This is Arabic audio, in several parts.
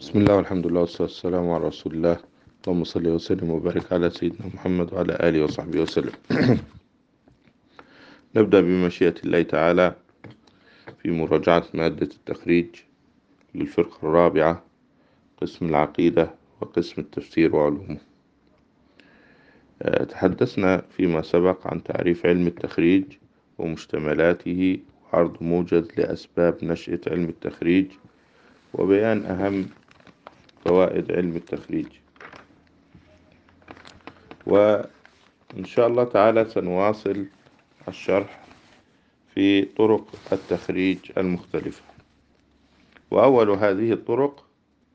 بسم الله والحمد لله والصلاة والسلام على رسول الله. اللهم صل وسلم وبارك على سيدنا محمد وعلى آله وصحبه وسلم. نبدأ بمشيئة الله تعالى في مراجعة مادة التخريج للفرقة الرابعة، قسم العقيدة وقسم التفسير وعلومه. تحدثنا فيما سبق عن تعريف علم التخريج ومشتملاته وعرض موجز لأسباب نشأة علم التخريج وبيان أهم فوائد علم التخريج. وإن شاء الله تعالى سنواصل الشرح في طرق التخريج المختلفة. وأول هذه الطرق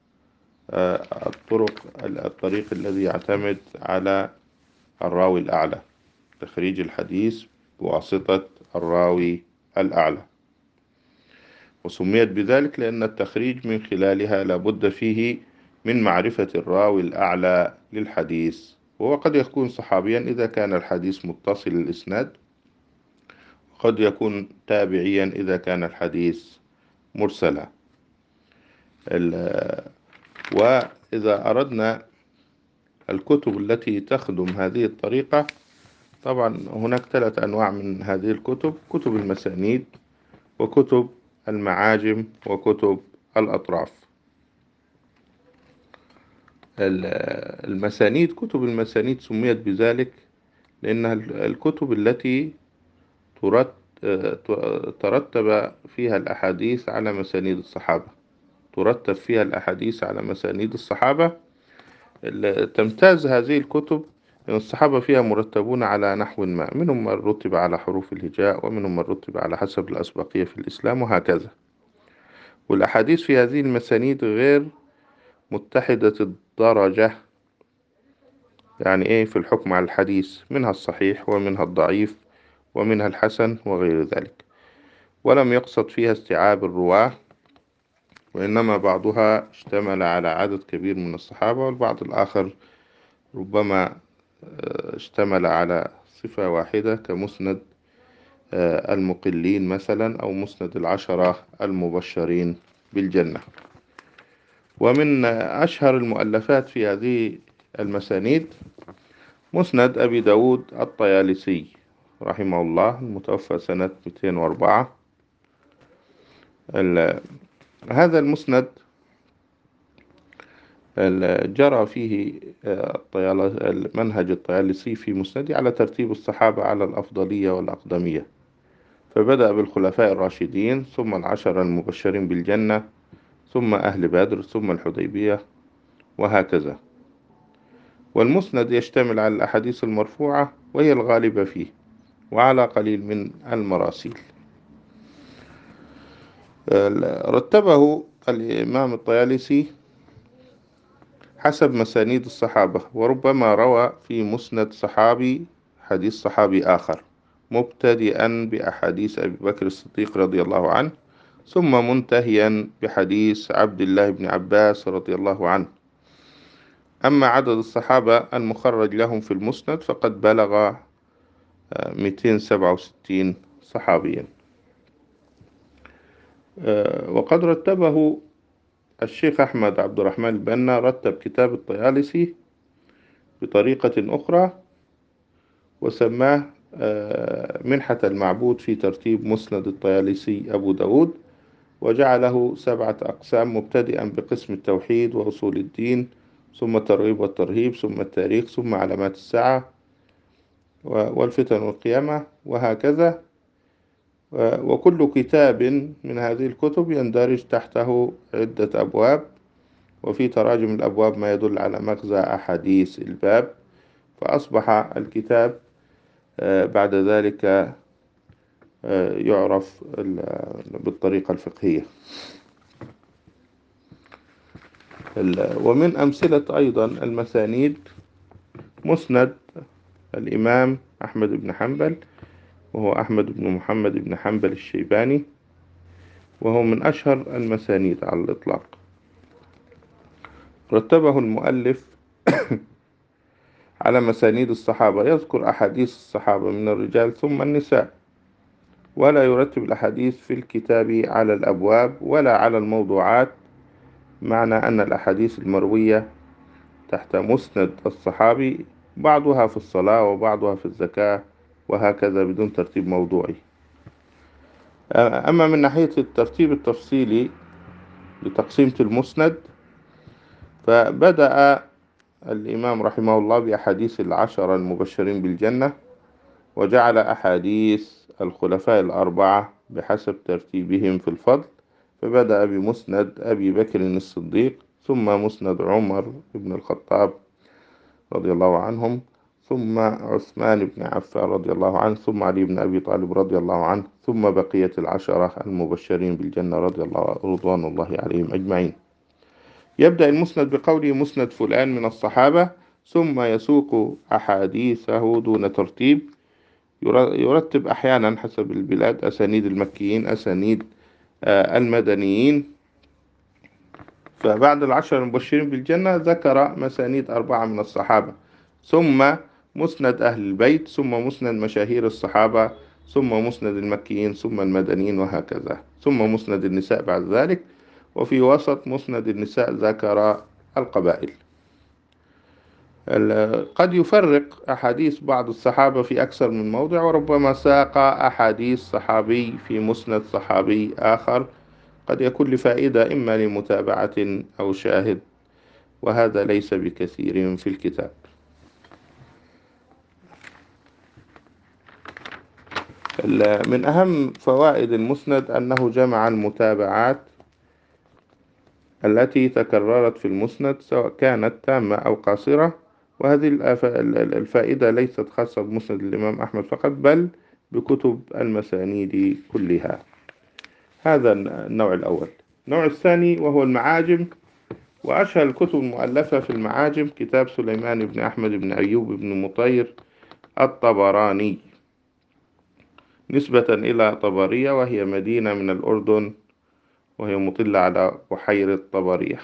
الطريق الذي يعتمد على الراوي الأعلى، تخريج الحديث بواسطة الراوي الأعلى، وسميت بذلك لأن التخريج من خلالها لابد فيه من معرفة الراوي الأعلى للحديث، وهو قد يكون صحابيا إذا كان الحديث متصل الإسناد، وقد يكون تابعيا إذا كان الحديث مرسلا. وإذا أردنا الكتب التي تخدم هذه الطريقة، طبعا هناك 3 أنواع من هذه الكتب: كتب المسانيد، وكتب المعاجم، وكتب الأطراف. المسانيد، كتب المسانيد سميت بذلك لأنها الكتب التي ترتب فيها الأحاديث على مسانيد الصحابة، ترتب فيها الأحاديث على مسانيد الصحابة. تمتاز هذه الكتب أن الصحابة فيها مرتبون على نحو ما، منهم من رتب على حروف الهجاء، ومنهم من رتب على حسب الأسبقية في الإسلام، وهكذا. والأحاديث في هذه المسانيد غير متحدة الدرجة، يعني إيه في الحكم على الحديث، منها الصحيح ومنها الضعيف ومنها الحسن وغير ذلك. ولم يقصد فيها استيعاب الرواة، وإنما بعضها اشتمل على عدد كبير من الصحابة، والبعض الآخر ربما اشتمل على صفة واحدة، كمسند المقلين مثلا، أو مسند العشرة المبشرين بالجنة. ومن أشهر المؤلفات في هذه المسانيد مسند أبي داود الطيالسي رحمه الله، المتوفى سنة 204. هذا المسند جرى فيه المنهج الطيالسي في مسنده على ترتيب الصحابة على الأفضلية والأقدمية، فبدأ بالخلفاء الراشدين، ثم العشرة المبشرين بالجنة، ثم أهل بدر، ثم الحديبية، وهكذا. والمسند يشتمل على الأحاديث المرفوعة وهي الغالبة فيه، وعلى قليل من المراسيل. رتبه الإمام الطيالسي حسب مسانيد الصحابة، وربما روى في مسند صحابي حديث صحابي آخر، مبتدئا بأحاديث أبي بكر الصديق رضي الله عنه، ثم منتهيا بحديث عبد الله بن عباس رضي الله عنه. أما عدد الصحابة المخرج لهم في المسند فقد بلغ 267 صحابيا. وقد رتبه الشيخ أحمد عبد الرحمن البنا، رتب كتاب الطيالسي بطريقة أخرى وسماه منحة المعبود في ترتيب مسند الطيالسي أبو داود، وجعله 7 أقسام، مبتدئا بقسم التوحيد وأصول الدين، ثم الترغيب والترهيب، ثم التاريخ، ثم علامات الساعة والفتن والقيامة، وهكذا. وكل كتاب من هذه الكتب يندرج تحته عدة أبواب، وفي تراجم الأبواب ما يدل على مغزى أحاديث الباب، فأصبح الكتاب بعد ذلك يعرف بالطريقة الفقهية. ومن أمثلة أيضا المسانيد مسند الإمام أحمد بن حنبل، وهو أحمد بن محمد بن حنبل الشيباني، وهو من أشهر المسانيد على الإطلاق. رتبه المؤلف على مسانيد الصحابة، يذكر أحاديث الصحابة من الرجال ثم النساء، ولا يرتب الأحاديث في الكتاب على الأبواب ولا على الموضوعات، معنى أن الأحاديث المروية تحت مسند الصحابي بعضها في الصلاة وبعضها في الزكاة وهكذا بدون ترتيب موضوعي. أما من ناحية الترتيب التفصيلي لتقسيمة المسند، فبدأ الإمام رحمه الله بأحاديث العشرة المبشرين بالجنة، وجعل أحاديث الخلفاء الأربعة بحسب ترتيبهم في الفضل، فبدأ بمسند أبي بكر الصديق، ثم مسند عمر بن الخطاب رضي الله عنهم، ثم عثمان بن عفان رضي الله عنه، ثم علي بن أبي طالب رضي الله عنه، ثم بقية العشرة المبشرين بالجنة رضوان الله عليهم أجمعين. يبدأ المسند بقوله مسند فلان من الصحابة، ثم يسوق أحاديثه دون ترتيب، يرتب أحيانا حسب البلاد أسانيد المكيين، أسانيد المدنيين. فبعد العشر المبشرين بالجنة ذكر مسانيد أربعة من الصحابة، ثم مسند أهل البيت، ثم مسند مشاهير الصحابة، ثم مسند المكيين، ثم المدنيين وهكذا، ثم مسند النساء بعد ذلك، وفي وسط مسند النساء ذكر القبائل. قد يفرق أحاديث بعض الصحابة في أكثر من موضع، وربما ساق أحاديث صحابي في مسند صحابي آخر، قد يكون لفائدة إما لمتابعة أو شاهد، وهذا ليس بكثير في الكتاب. من أهم فوائد المسند أنه جمع المتابعات التي تكررت في المسند سواء كانت تامة أو قاصرة، وهذه الفائدة ليست خاصة بمسند الإمام أحمد فقط، بل بكتب المسانيد كلها. هذا النوع الأول. النوع الثاني وهو المعاجم، وأشهر الكتب المؤلفة في المعاجم كتاب سليمان بن أحمد بن أيوب بن مطير الطبراني، نسبة إلى طبرية، وهي مدينة من الأردن، وهي مطلة على بحيرة طبرية.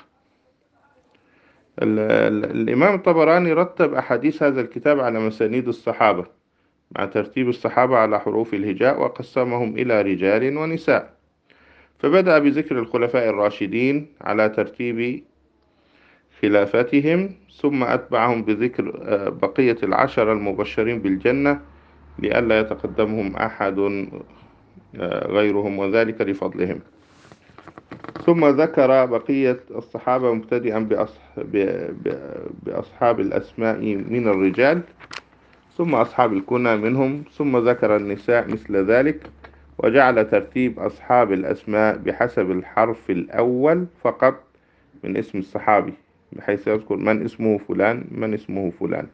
الإمام الطبراني رتب أحاديث هذا الكتاب على مسانيد الصحابة مع ترتيب الصحابة على حروف الهجاء، وقسمهم إلى رجال ونساء، فبدأ بذكر الخلفاء الراشدين على ترتيب خلافتهم، ثم أتبعهم بذكر بقية العشر المبشرين بالجنة لئلا يتقدمهم أحد غيرهم، وذلك لفضلهم. ثم ذكر بقية الصحابة مبتدئا بأصحاب الأسماء من الرجال، ثم أصحاب الكنى منهم، ثم ذكر النساء مثل ذلك، وجعل ترتيب أصحاب الأسماء بحسب الحرف الأول فقط من اسم الصحابي، بحيث يذكر من اسمه فلان من اسمه فلان.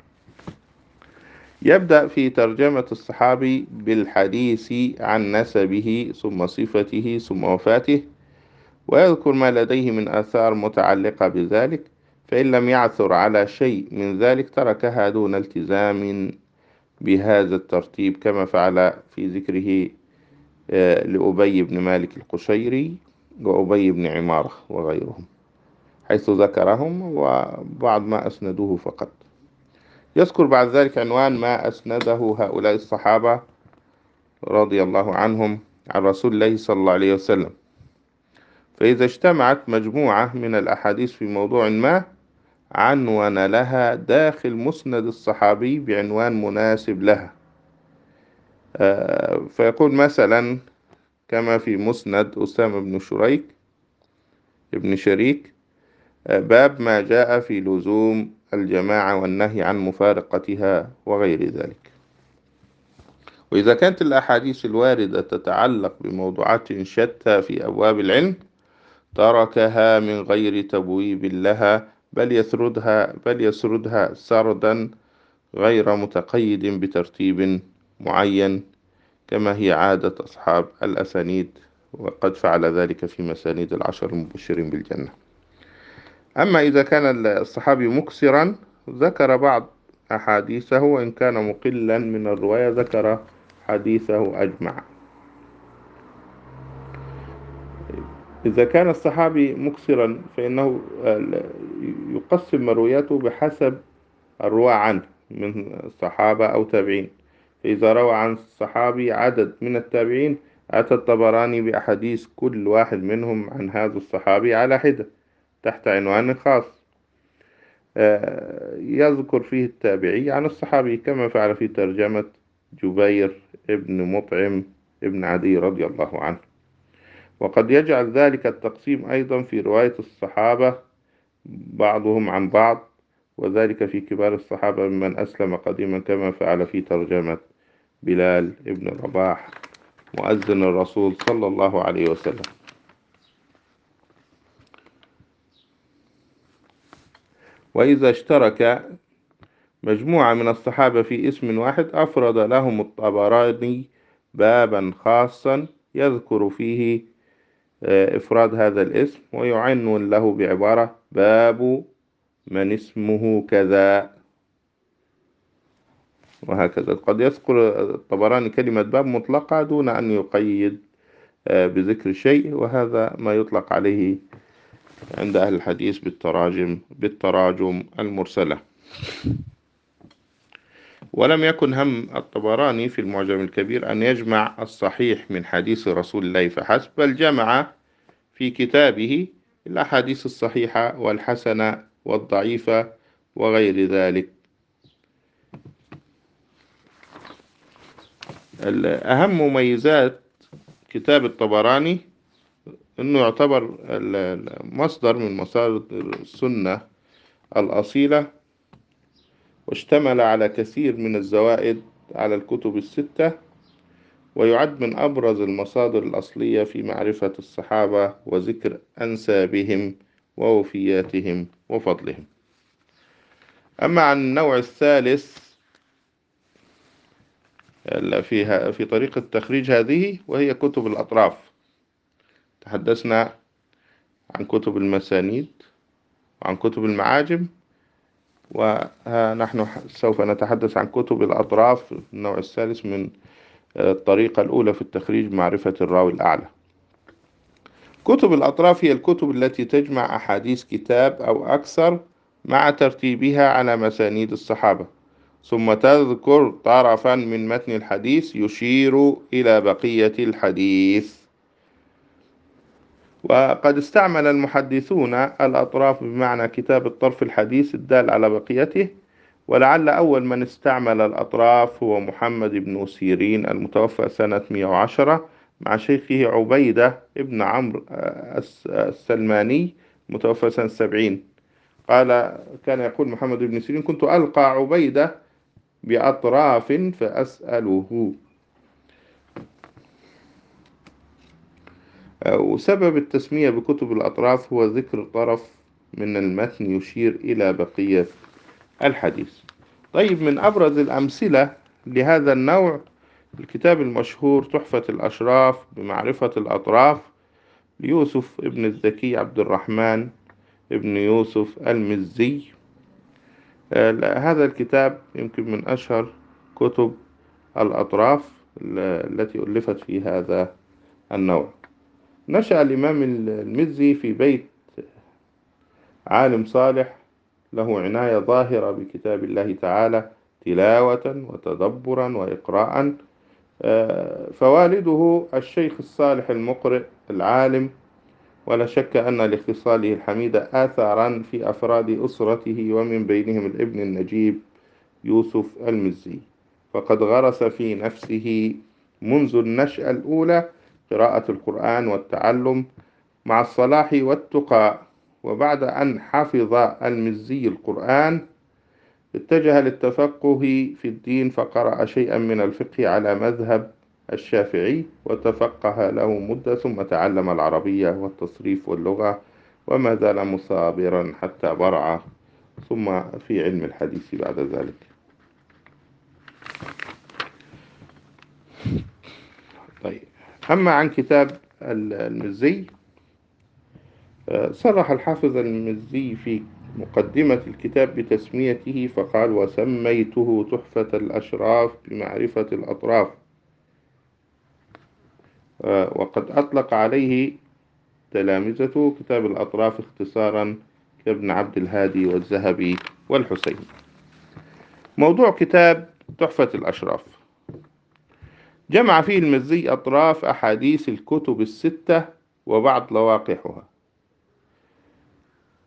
يبدأ في ترجمة الصحابي بالحديث عن نسبه، ثم صفته، ثم وفاته، ويذكر ما لديه من آثار متعلقة بذلك، فإن لم يعثر على شيء من ذلك تركها دون التزام بهذا الترتيب، كما فعل في ذكره لأبي بن مالك القشيري وأبي بن عمارة وغيرهم، حيث ذكرهم وبعض ما أسندوه فقط. يذكر بعد ذلك عنوان ما أسنده هؤلاء الصحابة رضي الله عنهم عن رسول الله صلى الله عليه وسلم، فإذا اجتمعت مجموعة من الأحاديث في موضوع ما عنون لها داخل مسند الصحابي بعنوان مناسب لها. فيقول مثلا كما في مسند أسامة بن شريك ابن شريك باب ما جاء في لزوم الجماعة والنهي عن مفارقتها وغير ذلك. وإذا كانت الأحاديث الواردة تتعلق بموضوعات شتى في أبواب العلم تركها من غير تبويب لها، بل يسردها سردا غير متقيد بترتيب معين، كما هي عادة أصحاب الأسانيد، وقد فعل ذلك في مسانيد العشر المبشرين بالجنة. أما إذا كان الصحابي مكسرا ذكر بعض أحاديثه، وإن كان مقلا من الرواية ذكر حديثه أجمع. إذا كان الصحابي مكسرا فإنه يقسم مروياته بحسب الرواة عنه من الصحابة أو تابعين، فإذا روى عن الصحابي عدد من التابعين أتى الطبراني بأحاديث كل واحد منهم عن هذا الصحابي على حدة، تحت عنوان خاص يذكر فيه التابعي عن الصحابي، كما فعل في ترجمة جبير ابن مطعم ابن عدي رضي الله عنه. وقد يجعل ذلك التقسيم أيضا في رواية الصحابة بعضهم عن بعض، وذلك في كبار الصحابة ممن أسلم قديما، كما فعل في ترجمة بلال ابن رباح مؤذن الرسول صلى الله عليه وسلم. وإذا اشترك مجموعة من الصحابة في اسم واحد أفرد لهم الطبراني بابا خاصا يذكر فيه إفراد هذا الاسم، ويعنون له بعبارة باب من اسمه كذا، وهكذا. قد يذكر الطبراني كلمة باب مطلقة دون أن يقيد بذكر شيء، وهذا ما يطلق عليه عند أهل الحديث بالتراجم المرسلة. ولم يكن هم الطبراني في المعجم الكبير أن يجمع الصحيح من حديث رسول الله فحسب، بل جمع في كتابه الأحاديث الصحيحة والحسنة والضعيفة وغير ذلك. أهم مميزات كتاب الطبراني أنه يعتبر مصدر من مصادر السنة الأصيلة، واشتمل على كثير من الزوائد على الكتب الستة، ويعد من أبرز المصادر الأصلية في معرفة الصحابة وذكر أنسابهم ووفياتهم وفضلهم. أما عن النوع الثالث في طريقة تخريج هذه، وهي كتب الأطراف. تحدثنا عن كتب المسانيد وعن كتب المعاجم، ونحن سوف نتحدث عن كتب الأطراف، النوع الثالث من الطريقة الأولى في التخريج، معرفة الراوي الأعلى. كتب الأطراف هي الكتب التي تجمع أحاديث كتاب أو أكثر مع ترتيبها على مسانيد الصحابة، ثم تذكر طرفا من متن الحديث يشير إلى بقية الحديث. وقد استعمل المحدثون الأطراف بمعنى كتاب الطرف الحديث الدال على بقيته، ولعل أول من استعمل الأطراف هو محمد بن سيرين المتوفى سنة 110 مع شيخه عبيدة ابن عمرو السلماني متوفى سنة 70. كان يقول محمد بن سيرين: كنت ألقى عبيدة بأطراف فأسأله. وسبب التسمية بكتب الأطراف هو ذكر طرف من المتن يشير إلى بقية الحديث. طيب، من أبرز الأمثلة لهذا النوع الكتاب المشهور تحفة الأشراف بمعرفة الأطراف ليوسف ابن الزكي عبد الرحمن ابن يوسف المزي. هذا الكتاب يمكن من أشهر كتب الأطراف التي ألفت في هذا النوع. نشأ الإمام المزي في بيت عالم صالح له عناية ظاهرة بكتاب الله تعالى تلاوة وتدبرا وإقراء. فوالده الشيخ الصالح المقرئ العالم، ولا شك أن لاختصاله الحميدة آثارا في أفراد أسرته، ومن بينهم الابن النجيب يوسف المزي، فقد غرس في نفسه منذ النشأة الأولى قراءة القرآن والتعلم مع الصلاح والتقى. وبعد أن حفظ المزي القرآن اتجه للتفقه في الدين، فقرأ شيئا من الفقه على مذهب الشافعي وتفقه له مدة، ثم تعلم العربية والتصريف واللغة، وما زال مثابرا حتى برع ثم في علم الحديث بعد ذلك. طيب، أما عن كتاب المزي، صرح الحافظ المزي في مقدمة الكتاب بتسميته فقال: وسميته تحفة الأشراف بمعرفة الأطراف. وقد أطلق عليه تلامذته كتاب الأطراف اختصارا كابن عبد الهادي والذهبي والحسيني. موضوع كتاب تحفة الأشراف: جمع فيه المزي أطراف أحاديث الكتب الستة وبعض لواقحها،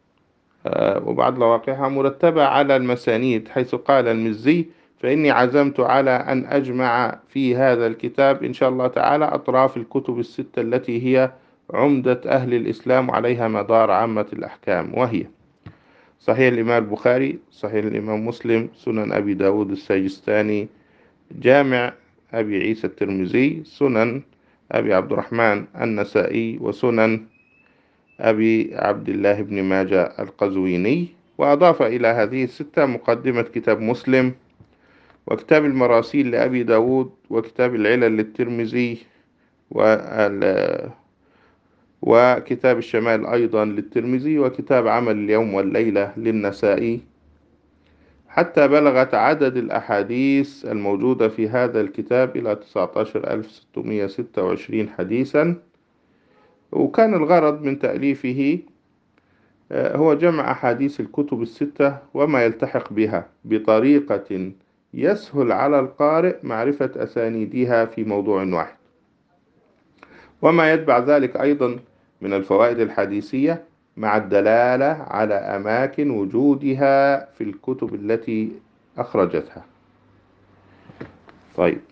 وبعض لواقعها مرتبة على المسانيد، حيث قال المزي: فإني عزمت على أن أجمع في هذا الكتاب إن شاء الله تعالى أطراف الكتب الستة التي هي عمدة أهل الإسلام وعليها مدار عامة الأحكام، وهي صحيح الإمام البخاري، صحيح الإمام مسلم، سنن أبي داود السجستاني، جامع أبي عيسى الترمذي، سنن أبي عبد الرحمن النسائي، وسنن أبي عبد الله بن ماجة القزويني. وأضاف إلى هذه الستة مقدمة كتاب مسلم، وكتاب المراسيل لأبي داود، وكتاب العلل للترمذي، وكتاب الشمال أيضا للترمذي، وكتاب عمل اليوم والليلة للنسائي، حتى بلغت عدد الأحاديث الموجودة في هذا الكتاب إلى 19626 حديثا. وكان الغرض من تأليفه هو جمع أحاديث الكتب الستة وما يلتحق بها بطريقة يسهل على القارئ معرفة أسانيدها في موضوع واحد، وما يتبع ذلك أيضا من الفوائد الحديثية، مع الدلالة على أماكن وجودها في الكتب التي أخرجتها. طيب،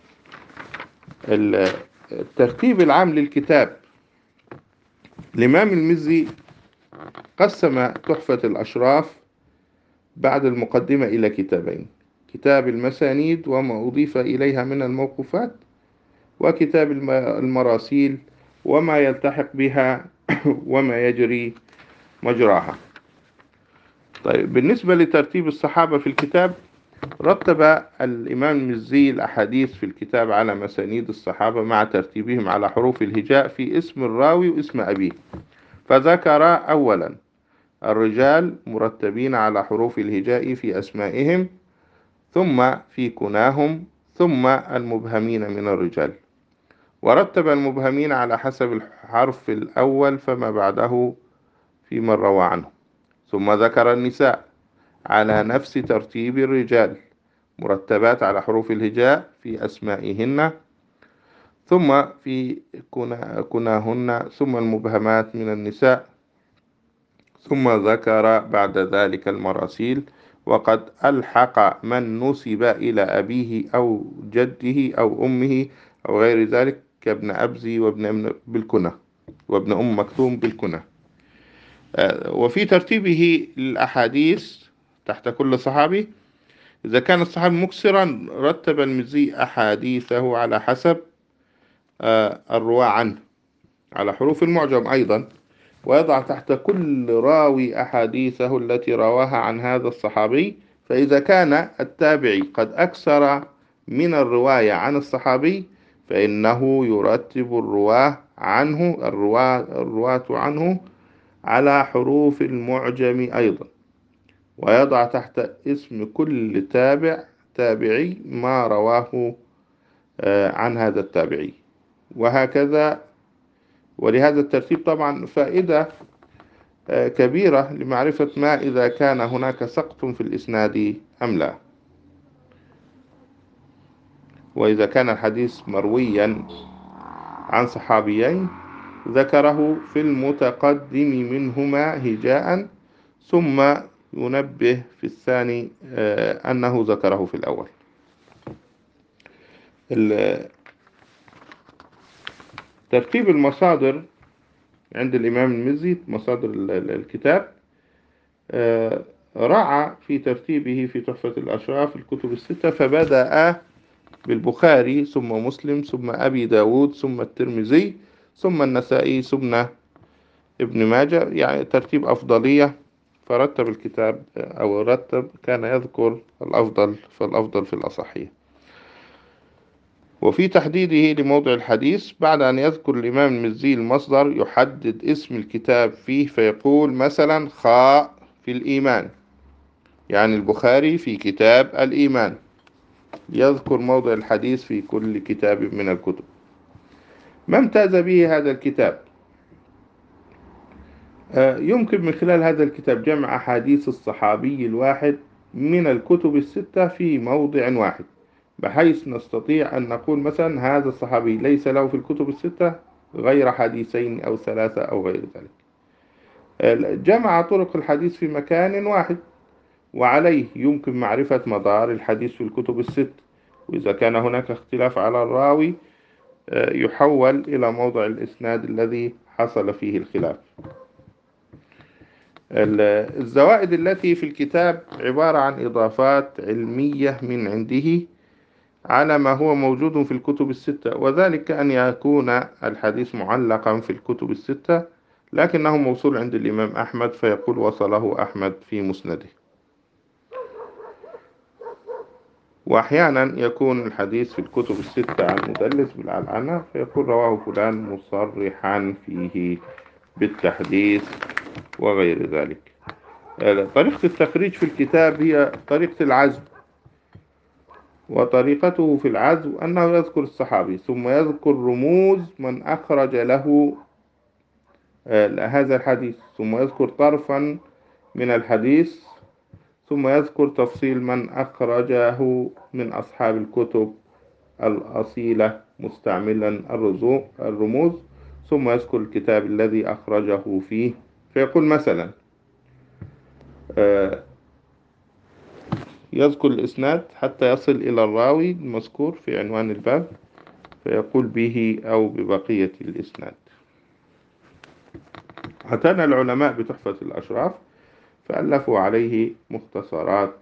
الترتيب العام للكتاب: الإمام المزي قسم تحفة الأشراف بعد المقدمة إلى كتابين: كتاب المسانيد وما أضيف إليها من الموقوفات، وكتاب المراسيل وما يلتحق بها وما يجري مجراها. طيب، بالنسبة لترتيب الصحابة في الكتاب، رتب الإمام المزي الأحاديث في الكتاب على مسانيد الصحابة مع ترتيبهم على حروف الهجاء في اسم الراوي واسم أبيه. فذكر أولا الرجال مرتبين على حروف الهجاء في أسمائهم، ثم في كناهم، ثم المبهمين من الرجال، ورتب المبهمين على حسب الحرف الأول فما بعده في من روى عنه. ثم ذكر النساء على نفس ترتيب الرجال، مرتبات على حروف الهجاء في أسمائهن، ثم في كناهن، ثم المبهمات من النساء، ثم ذكر بعد ذلك المراسيل، وقد ألحق من نسب إلى أبيه أو جده أو أمه أو غير ذلك كابن أبزي وابن بالكنى وابن أم مكتوم بالكنى. وفي ترتيبه للأحاديث تحت كل صحابي، إذا كان الصحابي مكسرا رتب المزي أحاديثه على حسب الرواة عنه على حروف المعجم أيضا، ويضع تحت كل راوي أحاديثه التي رواها عن هذا الصحابي. فإذا كان التابعي قد أكثر من الرواية عن الصحابي فإنه يرتب الرواة عنه على حروف المعجم أيضا، ويضع تحت اسم كل تابعي ما رواه عن هذا التابعي، وهكذا. ولهذا الترتيب طبعا فائدة كبيرة لمعرفة ما إذا كان هناك سقط في الإسناد أم لا، وإذا كان الحديث مرويا عن صحابيين ذكره في المتقدم منهما هجاء، ثم ينبه في الثاني أنه ذكره في الأول. ترتيب المصادر عند الإمام المزي، مصادر الكتاب، رعى في ترتيبه في تحفة الأشراف الكتب الستة، فبدأ بالبخاري، ثم مسلم، ثم أبي داود، ثم الترمذي، ثم النسائي، ثم ابن ماجه، يعني ترتيب أفضلية. فرتب الكتاب كان يذكر الأفضل فالأفضل في الأصحية. وفي تحديده لموضع الحديث، بعد أن يذكر الإمام المزي المصدر يحدد اسم الكتاب فيه، فيقول مثلا خاء في الإيمان، يعني البخاري في كتاب الإيمان، يذكر موضع الحديث في كل كتاب من الكتب. ما امتاز به هذا الكتاب؟ يمكن من خلال هذا الكتاب جمع أحاديث الصحابي الواحد من الكتب الستة في موضع واحد، بحيث نستطيع أن نقول مثلا هذا الصحابي ليس له في الكتب الستة غير حديثين أو ثلاثة أو غير ذلك. جمع طرق الحديث في مكان واحد، وعليه يمكن معرفة مدار الحديث في الكتب الست. وإذا كان هناك اختلاف على الراوي يحول إلى موضع الإسناد الذي حصل فيه الخلاف. الزوائد التي في الكتاب عبارة عن إضافات علمية من عنده على ما هو موجود في الكتب الستة، وذلك أن يكون الحديث معلقا في الكتب الستة لكنه موصول عند الإمام أحمد، فيقول وصله أحمد في مسنده. وأحيانا يكون الحديث في الكتب الستة عن مدلس بالعنعنة، فيقول رواه فلان مصرحا فيه بالتحديث وغير ذلك. طريقة التخريج في الكتاب هي طريقة العزم، وطريقته في العزم أنه يذكر الصحابي ثم يذكر رموز من أخرج له هذا الحديث، ثم يذكر طرفا من الحديث، ثم يذكر تفصيل من أخرجه من أصحاب الكتب الأصيلة مستعملا الرموز، ثم يذكر الكتاب الذي أخرجه فيه. فيقول مثلا يذكر الإسناد حتى يصل إلى الراوي المذكور في عنوان الباب، فيقول به أو ببقية الإسناد. اعتنى العلماء بتحفة الأشراف فألفوا عليه مختصرات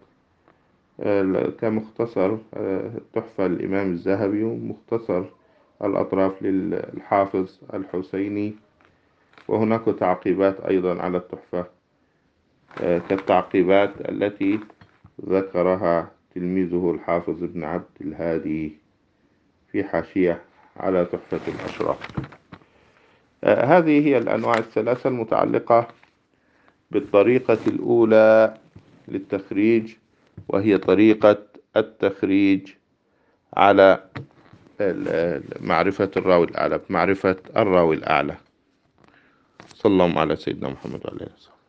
كمختصر تحفة الإمام الذهبي، ومختصر الأطراف للحافظ الحسيني، وهناك تعقيبات أيضا على التحفة كالتعقيبات التي ذكرها تلميذه الحافظ ابن عبد الهادي في حاشية على تحفة الأشراف. هذه هي الأنواع الثلاثة المتعلقة بالطريقة الأولى للتخريج، وهي طريقة التخريج على معرفة الراوي الأعلى، معرفة الراوي الأعلى. صلى الله على سيدنا محمد وعلى آله وسلم.